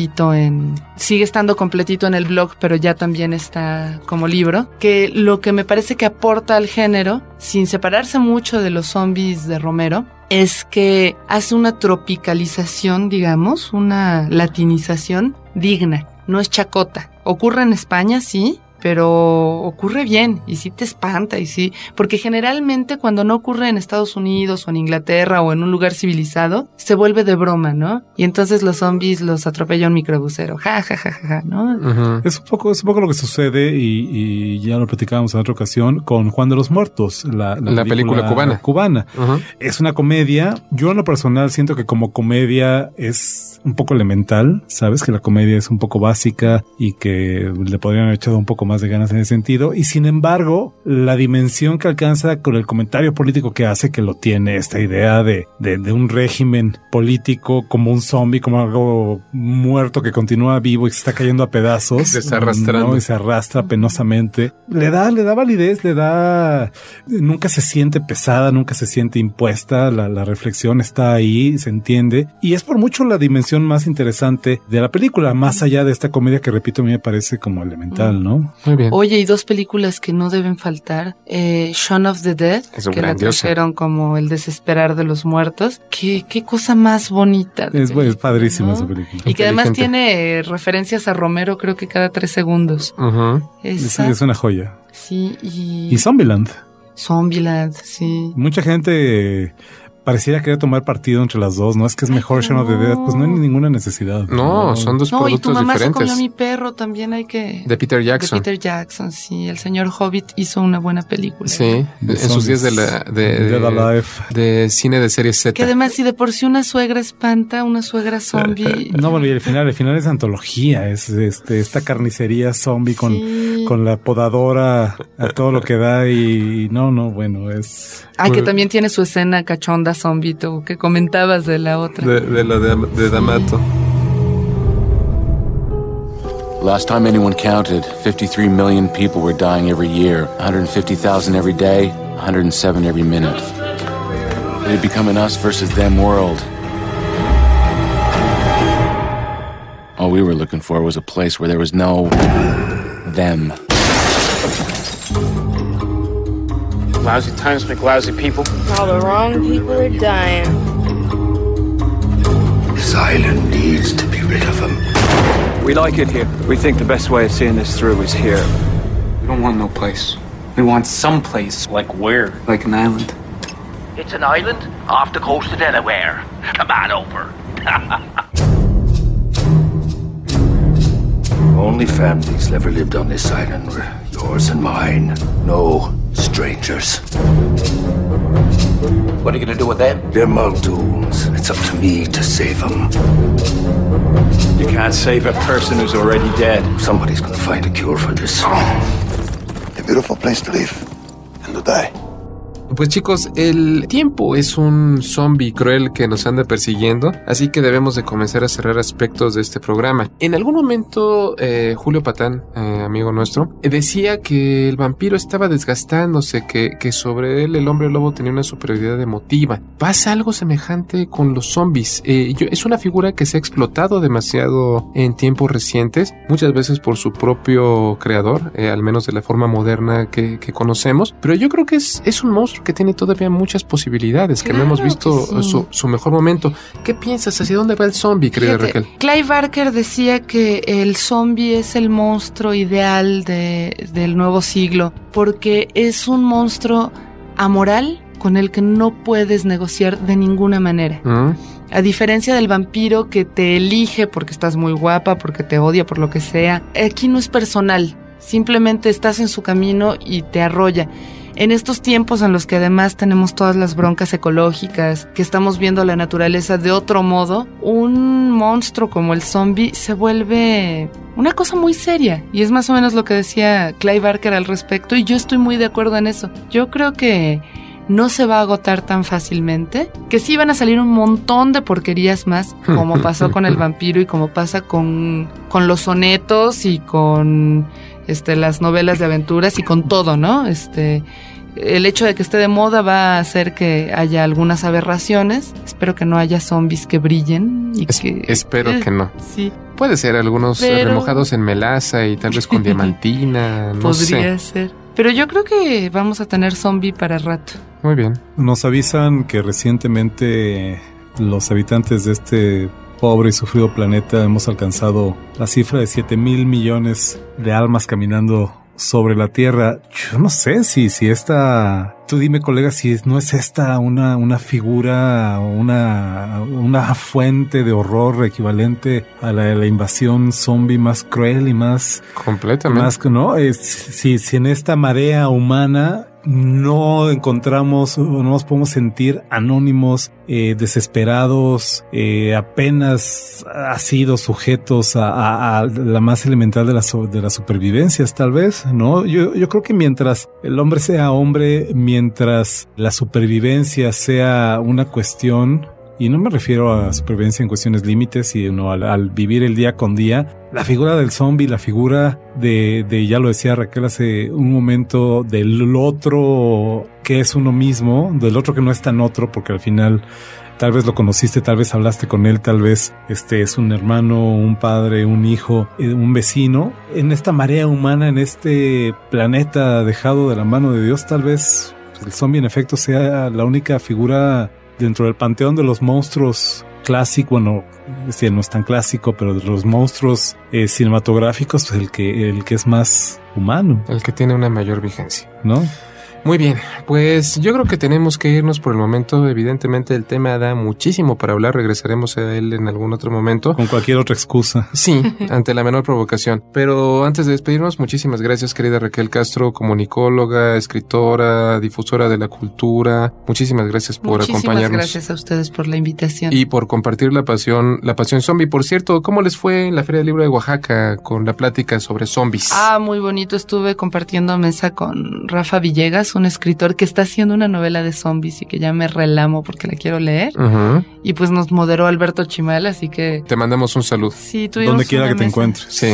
sigue estando completito en el blog, pero ya también está como libro, que lo que me parece que aporta al género, sin separarse mucho de los zombies de Romero, es que hace una tropicalización, digamos, una latinización digna, no es chacota. Ocurre en España, sí, pero ocurre bien y sí te espanta y sí, porque generalmente cuando no ocurre en Estados Unidos o en Inglaterra o en un lugar civilizado, se vuelve de broma, ¿no? Y entonces los zombies los atropella un microbusero, ¿no? Es un poco lo que sucede y ya lo platicábamos en otra ocasión con Juan de los Muertos, la película cubana. Es una comedia. Yo en lo personal siento que como comedia es un poco elemental, ¿sabes? Que la comedia es un poco básica y que le podrían haber echado un poco más de ganas en ese sentido, y sin embargo la dimensión que alcanza con el comentario político que hace, que lo tiene, esta idea de un régimen político como un zombie, como algo muerto que continúa vivo y se está cayendo a pedazos, desarrastrando, ¿no? Y se arrastra penosamente, le da validez, nunca se siente pesada, nunca se siente impuesta, la reflexión está ahí, se entiende, y es por mucho la dimensión más interesante de la película, más allá de esta comedia que, repito, a mí me parece como elemental, ¿no? Muy bien. Oye, y dos películas que no deben faltar, Shaun of the Dead, que la trajeron como El desesperar de los muertos. Qué cosa más bonita. Es padrísima, ¿no? Esa película. Y que además tiene referencias a Romero, creo que cada 3 segundos. Es una joya. Sí, y Zombieland, sí. Mucha gente pareciera querer tomar partido entre las dos, ¿no? Es que es mejor Shaun of the Dead, pues no hay ninguna necesidad. No, son dos productos y tu mamá diferentes. Se comió a mi perro, también hay que... De Peter Jackson, sí. El señor Hobbit hizo una buena película. Sí, en sus días de cine de serie Z. Que además, si de por sí una suegra espanta, una suegra zombie... No, bueno, y el final es antología, es esta carnicería zombie con la podadora a todo lo que da y bueno, es... que también tiene su escena cachonda zombie, tú, que comentabas de la otra. De la de D'Amato. Last time anyone counted, 53 million people were dying every year, 150,000 every day, 107 every minute. It had become an us versus them world. All we were looking for was a place where there was no them. Lousy times make lousy people. All the wrong people are dying. This island needs to be rid of them. We like it here. We think the best way of seeing this through is here. We don't want no place. We want some place. Like where? Like an island. It's an island off the coast of Delaware. Come on over. Only families ever lived on this island were yours and mine. No strangers. What are you gonna do with them? They're Muldoons. It's up to me to save them. You can't save a person who's already dead. Somebody's gonna find a cure for this. A beautiful place to live and to die. Pues chicos, el tiempo es un zombie cruel que nos anda persiguiendo, así que debemos de comenzar a cerrar aspectos de este programa. En algún momento, Julio Patán, amigo nuestro, decía que el vampiro estaba desgastándose, que sobre él el hombre lobo tenía una superioridad emotiva. Pasa algo semejante con los zombies. Es una figura que se ha explotado demasiado en tiempos recientes, muchas veces por su propio creador, al menos de la forma moderna que conocemos, pero yo creo que es un monstruo que tiene todavía muchas posibilidades, que no hemos visto su mejor momento. ¿Qué piensas? ¿Hacia dónde va el zombie, querida Raquel? Clive Barker decía que el zombie es el monstruo ideal del nuevo siglo, porque es un monstruo amoral con el que no puedes negociar de ninguna manera. A diferencia del vampiro que te elige porque estás muy guapa, porque te odia, por lo que sea, aquí no es personal. Simplemente estás en su camino y te arrolla. En estos tiempos en los que además tenemos todas las broncas ecológicas, que estamos viendo la naturaleza de otro modo, un monstruo como el zombie se vuelve una cosa muy seria. Y es más o menos lo que decía Clive Barker al respecto, y yo estoy muy de acuerdo en eso. Yo creo que no se va a agotar tan fácilmente, que sí van a salir un montón de porquerías más, como pasó con el vampiro y como pasa con los sonetos y con las novelas de aventuras y con todo, ¿no? El hecho de que esté de moda va a hacer que haya algunas aberraciones. Espero que no haya zombies que brillen y espero que no. Sí. Puede ser algunos remojados en melaza y tal vez con diamantina, no sé. Podría ser. Pero yo creo que vamos a tener zombie para rato. Muy bien. Nos avisan que recientemente los habitantes de este pobre y sufrido planeta hemos alcanzado la cifra de 7,000 millones de almas caminando sobre la Tierra. Yo no sé si esta... Tú dime, colega, si no es esta una figura, una fuente de horror equivalente a la invasión zombie más cruel y más... Completamente. Más, ¿no? Si en esta marea humana no encontramos o no nos podemos sentir anónimos, desesperados, apenas ha sido sujetos a la más elemental de las supervivencias, tal vez, ¿no? Yo creo que mientras el hombre sea hombre, mientras la supervivencia sea una cuestión, y no me refiero a supervivencia en cuestiones límites, sino al vivir el día con día, la figura del zombie, la figura de ya lo decía Raquel hace un momento, del otro que es uno mismo, del otro que no es tan otro, porque al final tal vez lo conociste, tal vez hablaste con él, tal vez es un hermano, un padre, un hijo, un vecino. En esta marea humana, en este planeta dejado de la mano de Dios, tal vez el zombie en efecto sea la única figura dentro del panteón de los monstruos clásicos, bueno, no es tan clásico, pero de los monstruos cinematográficos, pues el que es más humano. El que tiene una mayor vigencia, ¿no? Muy bien, pues yo creo que tenemos que irnos por el momento. Evidentemente el tema da muchísimo para hablar, regresaremos a él en algún otro momento. Con cualquier otra excusa. Sí, ante la menor provocación. Pero antes de despedirnos, muchísimas gracias, querida Raquel Castro, comunicóloga, escritora, difusora de la cultura. Muchísimas gracias por acompañarnos. Muchísimas gracias a ustedes por la invitación. Y por compartir la pasión zombie. Por cierto, ¿cómo les fue en la Feria del Libro de Oaxaca con la plática sobre zombies? Muy bonito. Estuve compartiendo mesa con Rafa Villegas, un escritor que está haciendo una novela de zombies y que ya me relamo porque la quiero leer. Y pues nos moderó Alberto Chimal, así que... Te mandamos un saludo. Sí, tuvimos donde quiera que te encuentres. Sí.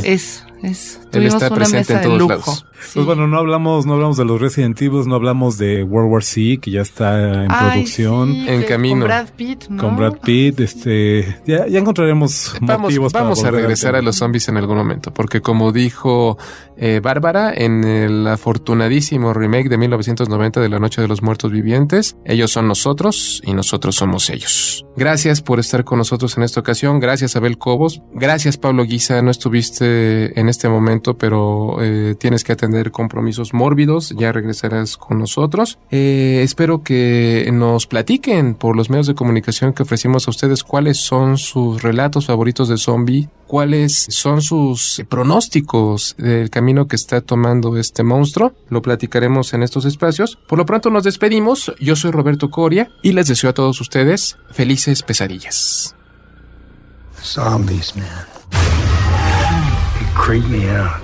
Él está presente en todos lados. Sí. Pues bueno, no hablamos de los Resident Evil, no hablamos de World War Z, que ya está en producción. Sí, en camino. Con Brad Pitt, ¿no? Con Brad Pitt, ya encontraremos motivos para vamos a regresar a los zombies en algún momento, porque como dijo Bárbara en el afortunadísimo remake de 1990 de La Noche de los Muertos Vivientes, ellos son nosotros y nosotros somos ellos. Gracias por estar con nosotros en esta ocasión. Gracias, Abel Cobos. Gracias, Pablo Guisa. No estuviste en este momento, pero tienes que atender compromisos mórbidos. Ya regresarás con nosotros. Espero que nos platiquen por los medios de comunicación que ofrecimos a ustedes cuáles son sus relatos favoritos de zombie, cuáles son sus pronósticos del camino que está tomando este monstruo. Lo platicaremos en estos espacios. Por lo pronto nos despedimos. Yo soy Roberto Coria y les deseo a todos ustedes felices pesadillas. Zombies, man. creep me out.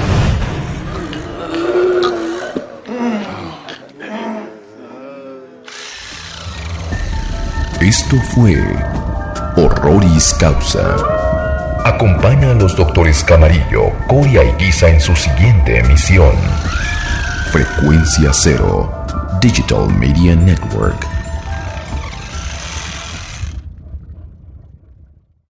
Esto fue Horroris Causa. Acompaña a los doctores Camarillo, Coria y Guisa en su siguiente emisión. Frecuencia Cero, Digital Media Network.